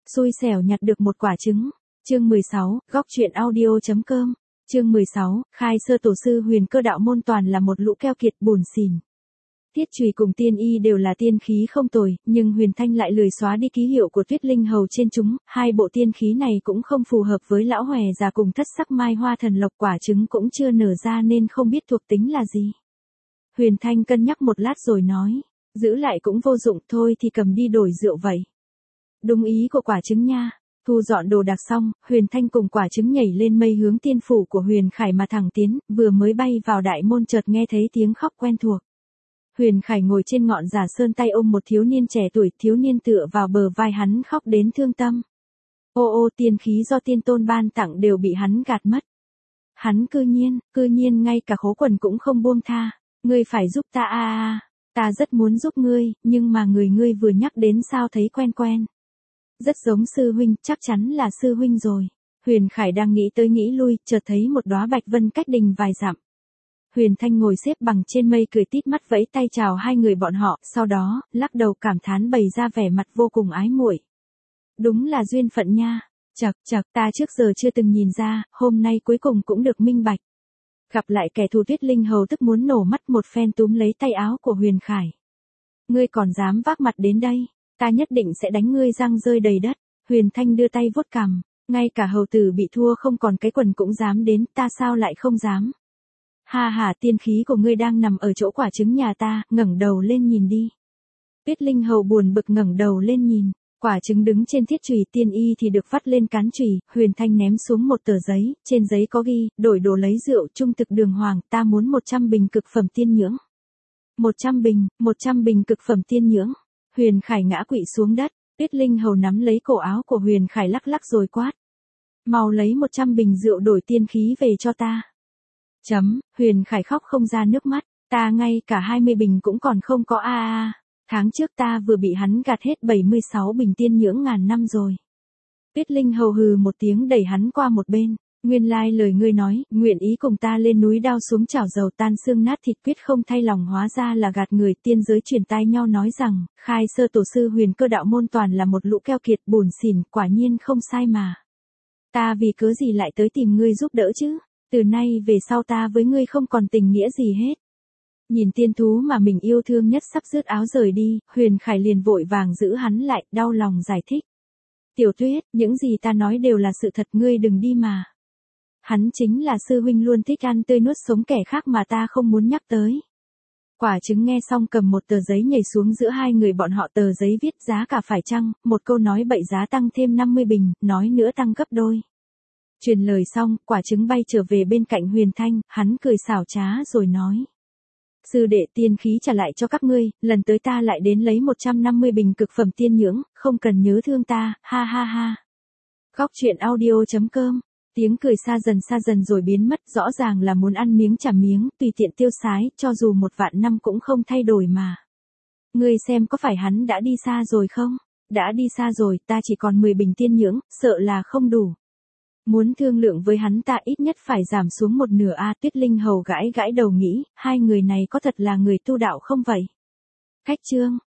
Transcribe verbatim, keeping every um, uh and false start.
Xui xẻo nhặt được một quả trứng. Chương mười sáu, góc truyện audio chấm com. Chương mười sáu, khai sơ tổ sư Huyền Cơ đạo môn toàn là một lũ keo kiệt buồn xỉn. Tiết Trùy cùng Tiên Y đều là tiên khí không tồi, nhưng Huyền Thanh lại lười xóa đi ký hiệu của Tuyết Linh Hầu trên chúng, hai bộ tiên khí này cũng không phù hợp với lão hòe già cùng thất sắc mai hoa thần lộc, quả trứng cũng chưa nở ra nên không biết thuộc tính là gì. Huyền Thanh cân nhắc một lát rồi nói, giữ lại cũng vô dụng, thôi thì cầm đi đổi rượu vậy. Đúng ý của quả trứng nha. Thu dọn đồ đạc xong, Huyền Thanh cùng quả trứng nhảy lên mây hướng tiên phủ của Huyền Khải mà thẳng tiến, vừa mới bay vào đại môn chợt nghe thấy tiếng khóc quen thuộc. Huyền Khải ngồi trên ngọn giả sơn tay ôm một thiếu niên trẻ tuổi, thiếu niên tựa vào bờ vai hắn khóc đến thương tâm. Ô ô, tiên khí do tiên tôn ban tặng đều bị hắn gạt mất. Hắn cư nhiên, cư nhiên ngay cả khố quần cũng không buông tha. Ngươi phải giúp ta a a, ta rất muốn giúp ngươi, nhưng mà người ngươi vừa nhắc đến sao thấy quen quen. Rất giống sư huynh, chắc chắn là sư huynh rồi. Huyền Khải đang nghĩ tới nghĩ lui, chợt thấy một đóa bạch vân cách đình vài dặm. Huyền Thanh ngồi xếp bằng trên mây cười tít mắt vẫy tay chào hai người bọn họ, sau đó, lắc đầu cảm thán bày ra vẻ mặt vô cùng ái muội. Đúng là duyên phận nha, chậc chậc, ta trước giờ chưa từng nhìn ra, hôm nay cuối cùng cũng được minh bạch. Gặp lại kẻ thù Tuyết Linh Hầu tức muốn nổ mắt, một phen túm lấy tay áo của Huyền Khải. Ngươi còn dám vác mặt đến đây, ta nhất định sẽ đánh ngươi răng rơi đầy đất. Huyền Thanh đưa tay vuốt cằm, ngay cả hầu tử bị thua không còn cái quần cũng dám đến, ta sao lại không dám. Ha ha, tiên khí của ngươi đang nằm ở chỗ quả trứng nhà ta, ngẩng đầu lên nhìn đi. Tuyết Linh Hầu buồn bực ngẩng đầu lên nhìn, quả trứng đứng trên thiết chùy, Tiên Y thì được vắt lên cán chùy. Huyền Thanh ném xuống một tờ giấy, trên giấy có ghi, đổi đồ lấy rượu, trung thực đường hoàng, ta muốn một trăm bình cực phẩm tiên nhưỡng. một trăm bình, một trăm bình cực phẩm tiên nhưỡng. Huyền Khải ngã quỵ xuống đất, Tuyết Linh Hầu nắm lấy cổ áo của Huyền Khải lắc lắc rồi quát. Mau lấy một trăm bình rượu đổi tiên khí về cho ta. Chấm, Huyền Khải khóc không ra nước mắt, ta ngay cả hai mươi bình cũng còn không có a a. Tháng trước ta vừa bị hắn gạt hết bảy mươi sáu bình tiên nhưỡng ngàn năm rồi. Tuyết Linh Hầu hừ một tiếng đẩy hắn qua một bên. Nguyên lai lời ngươi nói, nguyện ý cùng ta lên núi đao xuống chảo dầu tan xương nát thịt quyết không thay lòng, hóa ra là gạt người. Tiên giới truyền tai nhau nói rằng, khai sơ tổ sư Huyền Cơ đạo môn toàn là một lũ keo kiệt buồn xỉn, quả nhiên không sai mà. Ta vì cớ gì lại tới tìm ngươi giúp đỡ chứ, từ nay về sau ta với ngươi không còn tình nghĩa gì hết. Nhìn tiên thú mà mình yêu thương nhất sắp rứt áo rời đi, Huyền Khải liền vội vàng giữ hắn lại, đau lòng giải thích. Tiểu Tuyết, những gì ta nói đều là sự thật, ngươi đừng đi mà. Hắn chính là sư huynh luôn thích ăn tươi nuốt sống kẻ khác mà ta không muốn nhắc tới. Quả trứng nghe xong cầm một tờ giấy nhảy xuống giữa hai người bọn họ, tờ giấy viết giá cả phải chăng, một câu nói bậy giá tăng thêm năm mươi bình, nói nữa tăng gấp đôi. Truyền lời xong, quả trứng bay trở về bên cạnh Huyền Thanh, hắn cười xảo trá rồi nói. Sư đệ, tiên khí trả lại cho các ngươi, lần tới ta lại đến lấy một trăm năm mươi bình cực phẩm tiên nhưỡng, không cần nhớ thương ta, ha ha ha. Góc truyện audio chấm com. Tiếng cười xa dần xa dần rồi biến mất, rõ ràng là muốn ăn miếng trả miếng, tùy tiện tiêu sái, cho dù một vạn năm cũng không thay đổi mà. Ngươi xem có phải hắn đã đi xa rồi không? Đã đi xa rồi, ta chỉ còn mười bình tiên nhưỡng, sợ là không đủ. Muốn thương lượng với hắn ta ít nhất phải giảm xuống một nửa a. Tuyết Linh Hầu gãi gãi đầu nghĩ, hai người này có thật là người tu đạo không vậy? Cách chương.